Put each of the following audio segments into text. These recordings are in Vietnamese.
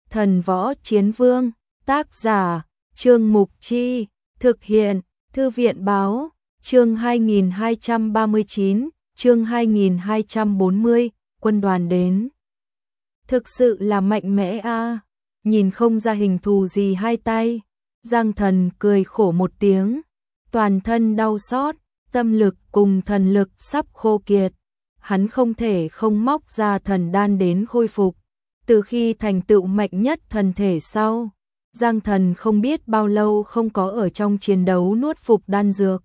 Thần Võ Chiến Vương, tác giả, Trương Mục Chi, thực hiện, Thư viện Báo, chương 2239, chương 2240, quân đoàn đến. Thực sự là mạnh mẽ a, nhìn không ra hình thù gì hai tay. Giang Thần cười khổ một tiếng, toàn thân đau xót, tâm lực cùng thần lực sắp khô kiệt. Hắn không thể không móc ra thần đan đến khôi phục. Từ khi thành tựu mạnh nhất thần thể sau, Giang Thần không biết bao lâu không có ở trong chiến đấu nuốt phục đan dược.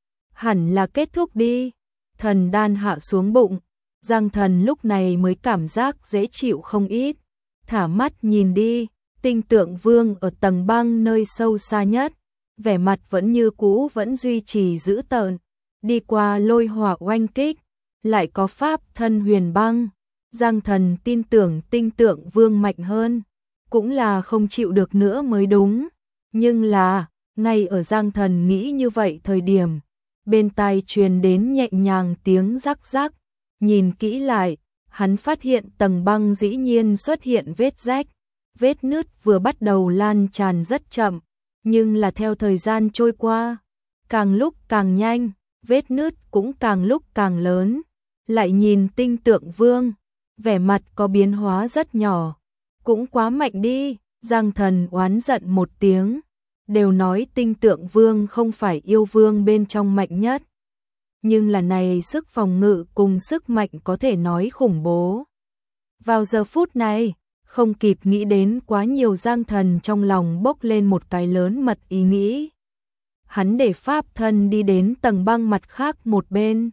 Hẳn là kết thúc đi. Thần đan hạ xuống bụng, Giang Thần lúc này mới cảm giác dễ chịu không ít. Thả mắt nhìn đi, Tinh Tượng Vương ở tầng băng nơi sâu xa nhất, vẻ mặt vẫn như cũ, vẫn duy trì dữ tợn. Đi qua lôi hỏa oanh kích, lại có pháp thân huyền băng. Giang Thần tin tưởng Tinh Tượng Vương mạnh hơn, cũng là không chịu được nữa mới đúng. Nhưng là, ngay ở Giang Thần nghĩ như vậy thời điểm, bên tai truyền đến nhẹ nhàng tiếng rắc rắc. Nhìn kỹ lại, hắn phát hiện tầng băng dĩ nhiên xuất hiện vết rách. Vết nứt vừa bắt đầu lan tràn rất chậm, nhưng là theo thời gian trôi qua, càng lúc càng nhanh, vết nứt cũng càng lúc càng lớn. Lại nhìn Tinh Tượng Vương, vẻ mặt có biến hóa rất nhỏ. Cũng quá mạnh đi, Giang Thần oán giận một tiếng. Đều nói Tinh Tượng Vương không phải yêu vương bên trong mạnh nhất, nhưng là này sức phòng ngự cùng sức mạnh có thể nói khủng bố. Vào giờ phút này, không kịp nghĩ đến quá nhiều, Giang Thần trong lòng bốc lên một cái lớn mật ý nghĩ. Hắn để pháp thân đi đến tầng băng mặt khác một bên,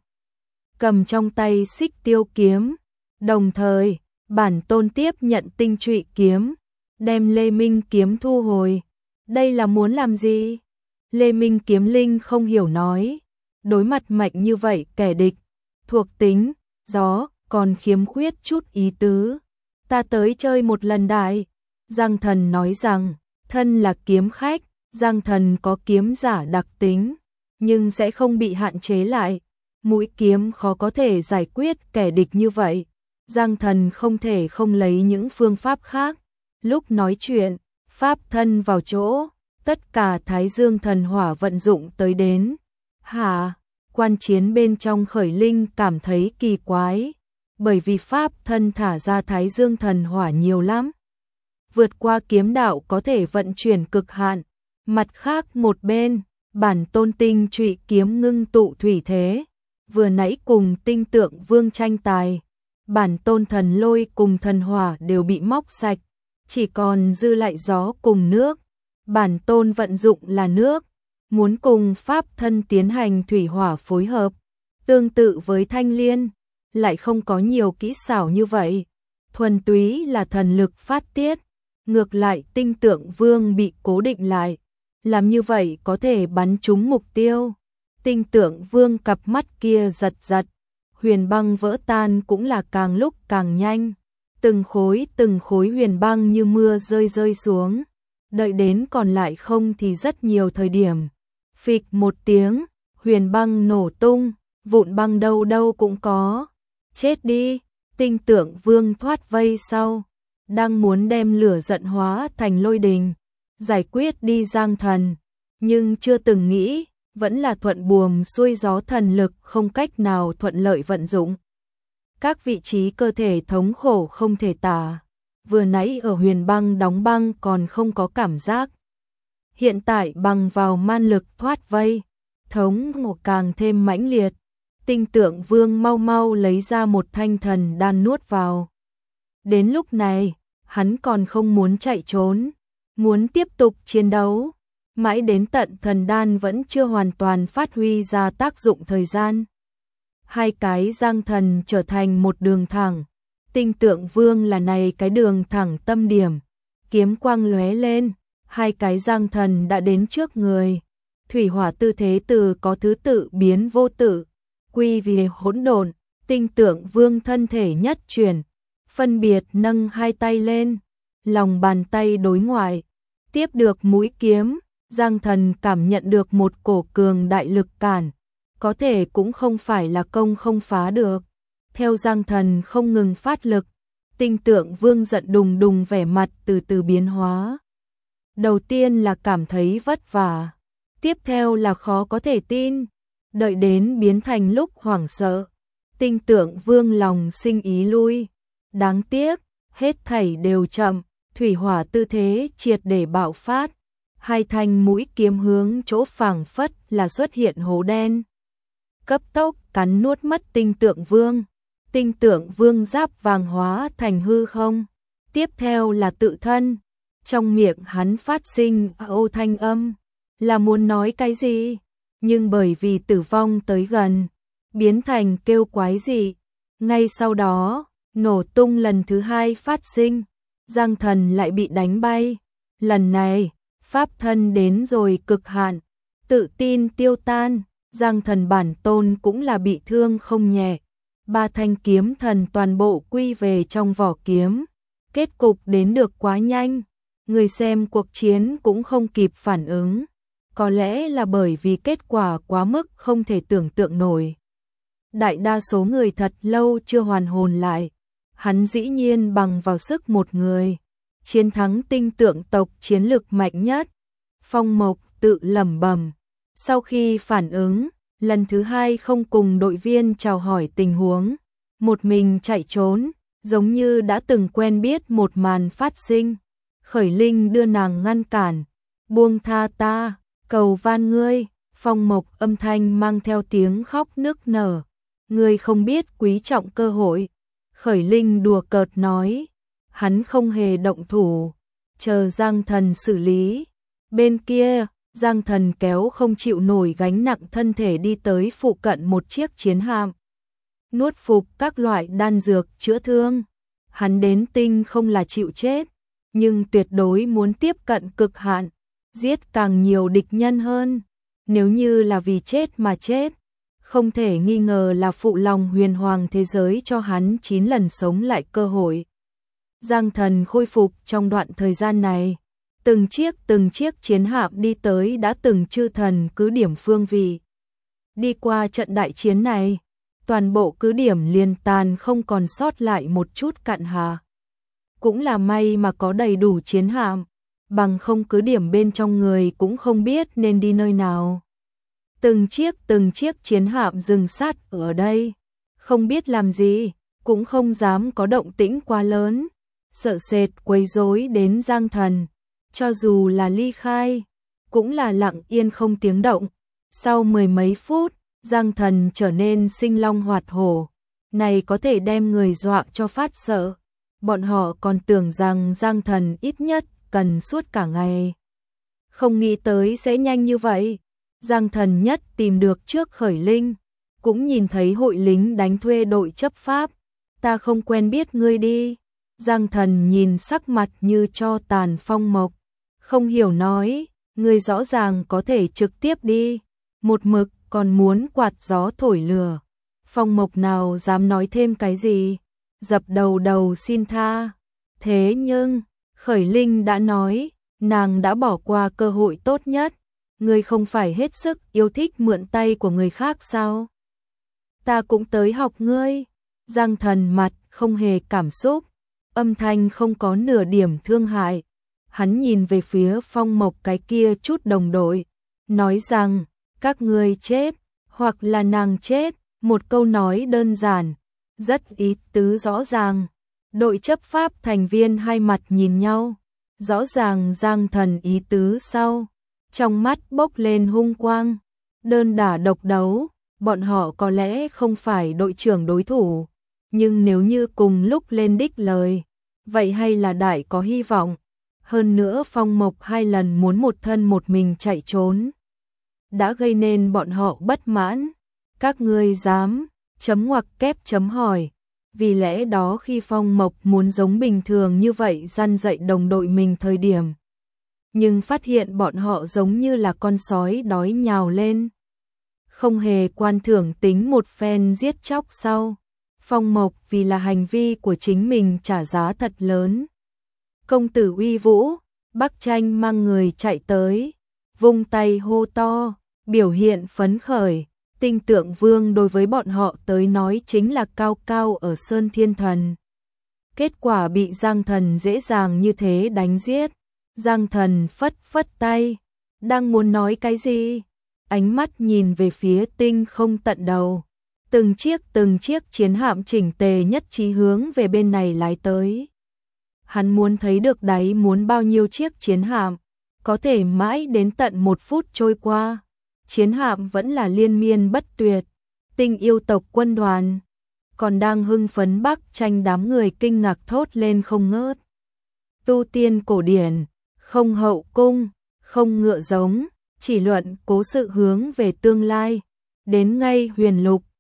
cầm trong tay Xích Tiêu kiếm, đồng thời bản tôn tiếp nhận Tinh Trụy kiếm, đem Lê Minh kiếm thu hồi. Đây là muốn làm gì? Lê Minh kiếm linh không hiểu nói, đối mặt mạnh như vậy kẻ địch, thuộc tính gió còn khiếm khuyết chút ý tứ. Ta tới chơi một lần đại. Giang Thần nói rằng, thân là kiếm khách, Giang Thần có kiếm giả đặc tính, nhưng sẽ không bị hạn chế lại. Mũi kiếm khó có thể giải quyết kẻ địch như vậy. Giang Thần không thể không lấy những phương pháp khác. Lúc nói chuyện, pháp thân vào chỗ, tất cả Thái Dương thần hỏa vận dụng tới đến. Hả? Quan chiến bên trong khởi linh cảm thấy kỳ quái, bởi vì pháp thân thả ra Thái Dương thần hỏa nhiều lắm, vượt qua kiếm đạo có thể vận chuyển cực hạn. Mặt khác một bên, bản tôn Tinh Trụy kiếm ngưng tụ thủy thế, vừa nãy cùng Tinh Tượng Vương tranh tài, bản tôn thần lôi cùng thần hỏa đều bị móc sạch, chỉ còn dư lại gió cùng nước. Bản tôn vận dụng là nước, muốn cùng pháp thân tiến hành thủy hỏa phối hợp, tương tự với Thanh Liên, lại không có nhiều kỹ xảo như vậy, thuần túy là thần lực phát tiết. Ngược lại Tinh Tượng Vương bị cố định lại, làm như vậy có thể bắn trúng mục tiêu. Tinh Tượng Vương cặp mắt kia giật giật, huyền băng vỡ tan cũng là càng lúc càng nhanh, từng khối huyền băng như mưa rơi xuống. Đợi đến còn lại không thì rất nhiều thời điểm, phịch một tiếng, huyền băng nổ tung, vụn băng đâu đâu cũng có. Chết đi. Tinh Tượng Vương thoát vây sau, đang muốn đem lửa giận hóa thành lôi đình, giải quyết đi Giang Thần, nhưng chưa từng nghĩ, vẫn là thuận buồm xuôi gió, thần lực không cách nào thuận lợi vận dụng. Các vị trí cơ thể thống khổ không thể tả. Vừa nãy ở huyền băng đóng băng còn không có cảm giác, hiện tại bằng vào man lực thoát vây, thống ngộ càng thêm mãnh liệt. Tinh Tượng Vương mau mau lấy ra một thanh thần đan nuốt vào. Đến lúc này, hắn còn không muốn chạy trốn, muốn tiếp tục chiến đấu. Mãi đến tận thần đan vẫn chưa hoàn toàn phát huy ra tác dụng thời gian, hai cái Giang Thần trở thành một đường thẳng. Tinh Tượng Vương là này cái đường thẳng tâm điểm, kiếm quang lóe lên, hai cái Giang Thần đã đến trước người. Thủy hỏa tư thế từ có thứ tự biến vô tự, quy về hỗn độn. Tinh Tượng Vương thân thể nhất chuyển, phân biệt nâng hai tay lên, lòng bàn tay đối ngoại, tiếp được mũi kiếm. Giang Thần cảm nhận được một cổ cường đại lực cản, có thể cũng không phải là công không phá được. Theo Giang Thần không ngừng phát lực, Tinh Tượng Vương giận đùng đùng, vẻ mặt từ từ biến hóa. Đầu tiên là cảm thấy vất vả, tiếp theo là khó có thể tin, đợi đến biến thành lúc hoảng sợ. Tinh Tượng Vương lòng sinh ý lui. Đáng tiếc, hết thảy đều chậm, thủy hỏa tư thế triệt để bạo phát. Hai thanh mũi kiếm hướng chỗ phảng phất là xuất hiện hố đen. Cấp tốc cắn nuốt mất Tinh Tượng Vương. Tinh Tượng Vương giáp vàng hóa thành hư không. Tiếp theo là tự thân. Trong miệng hắn phát sinh ô thanh âm. Là muốn nói cái gì? Nhưng bởi vì tử vong tới gần, biến thành kêu quái dị. Ngay sau đó, nổ tung lần thứ hai phát sinh. Giang Thần lại bị đánh bay. Lần này, pháp thân đến rồi cực hạn, tự tin tiêu tan. Giang Thần bản tôn cũng là bị thương không nhẹ. Ba thanh kiếm thần toàn bộ quy về trong vỏ kiếm. Kết cục đến được quá nhanh, người xem cuộc chiến cũng không kịp phản ứng. Có lẽ là bởi vì kết quả quá mức không thể tưởng tượng nổi. Đại đa số người thật lâu chưa hoàn hồn lại. Hắn dĩ nhiên bằng vào sức một người, chiến thắng Tinh Tượng tộc chiến lực mạnh nhất. Phong Mộc tự lẩm bẩm. Sau khi phản ứng, lần thứ hai không cùng đội viên chào hỏi tình huống, một mình chạy trốn, giống như đã từng quen biết một màn phát sinh. Khởi Linh đưa nàng ngăn cản. Buông tha ta, cầu van ngươi. Phong Mộc âm thanh mang theo tiếng khóc nức nở. Ngươi không biết quý trọng cơ hội. Khởi Linh đùa cợt nói. Hắn không hề động thủ, chờ Giang Thần xử lý. Bên kia, Giang Thần kéo không chịu nổi gánh nặng thân thể đi tới phụ cận một chiếc chiến hạm. Nuốt phục các loại đan dược chữa thương. Hắn đến tinh không là chịu chết, nhưng tuyệt đối muốn tiếp cận cực hạn, giết càng nhiều địch nhân hơn. Nếu như là vì chết mà chết, không thể nghi ngờ là phụ lòng huyền hoàng thế giới cho hắn 9 lần sống lại cơ hội. Giang Thần khôi phục trong đoạn thời gian này, từng chiếc chiến hạm đi tới đã từng chư thần cứ điểm phương vị. Đi qua trận đại chiến này, toàn bộ cứ điểm liền tàn không còn sót lại một chút cặn hà. Cũng là may mà có đầy đủ chiến hạm, bằng không cứ điểm bên trong người cũng không biết nên đi nơi nào. Từng chiếc chiến hạm dừng sát ở đây, không biết làm gì, cũng không dám có động tĩnh quá lớn, sợ sệt quấy rối đến Giang Thần. Cho dù là ly khai, cũng là lặng yên không tiếng động. Sau 10 mấy phút, Giang Thần trở nên sinh long hoạt hổ, này có thể đem người dọa cho phát sợ. Bọn họ còn tưởng rằng Giang Thần ít nhất cần suốt cả ngày. Không nghĩ tới sẽ nhanh như vậy. Giang Thần nhất tìm được trước Khởi Linh, cũng nhìn thấy hội lính đánh thuê đội chấp pháp. Ta không quen biết ngươi đi. Giang Thần nhìn sắc mặt như tro tàn Phong Mộc, không hiểu nói, ngươi rõ ràng có thể trực tiếp đi, một mực còn muốn quạt gió thổi lửa. Phong Mộc nào dám nói thêm cái gì, dập đầu xin tha. Thế nhưng, Khởi Linh đã nói, nàng đã bỏ qua cơ hội tốt nhất. Ngươi không phải hết sức yêu thích mượn tay của người khác sao? Ta cũng tới học ngươi. Giang Thần mặt không hề cảm xúc, âm thanh không có nửa điểm thương hại. Hắn nhìn về phía Phong Mộc cái kia chút đồng đội, nói rằng, các ngươi chết, hoặc là nàng chết, một câu nói đơn giản, rất ý tứ rõ ràng. Đội chấp pháp thành viên hai mặt nhìn nhau, rõ ràng Giang Thần ý tứ sau, trong mắt bốc lên hung quang. Đơn đả độc đấu, bọn họ có lẽ không phải đội trưởng đối thủ, nhưng nếu như cùng lúc lên đích lời, vậy hay là đại có hy vọng. Hơn nữa Phong Mộc 2 lần muốn một thân một mình chạy trốn, đã gây nên bọn họ bất mãn. Các ngươi dám, chấm ngoặc kép chấm hỏi. Vì lẽ đó khi Phong Mộc muốn giống bình thường như vậy răn dạy đồng đội mình thời điểm, nhưng phát hiện bọn họ giống như là con sói đói nhào lên, không hề quan thưởng tính một phen giết chóc sau. Phong Mộc vì là hành vi của chính mình trả giá thật lớn. Công tử uy vũ, Bắc Tranh mang người chạy tới, vung tay hô to, biểu hiện phấn khởi. Tinh Tượng Vương đối với bọn họ tới nói chính là cao cao ở Sơn Thiên Thần. kết quả bị Giang Thần dễ dàng như thế đánh giết. Giang Thần phất phất tay, đang muốn nói cái gì? Ánh mắt nhìn về phía tinh không tận đầu. Từng chiếc chiến hạm chỉnh tề nhất trí hướng về bên này lái tới. Hắn muốn thấy được đáy muốn bao nhiêu chiếc chiến hạm, có thể mãi đến tận 1 phút trôi qua. Chiến hạm vẫn là liên miên bất tuyệt. Tinh yêu tộc quân đoàn còn đang hưng phấn Bắc Tranh, đám người kinh ngạc thốt lên không ngớt. Tu tiên cổ điển, không hậu cung, không ngựa giống, chỉ luận cố sự hướng về tương lai. Đến ngay huyền lục,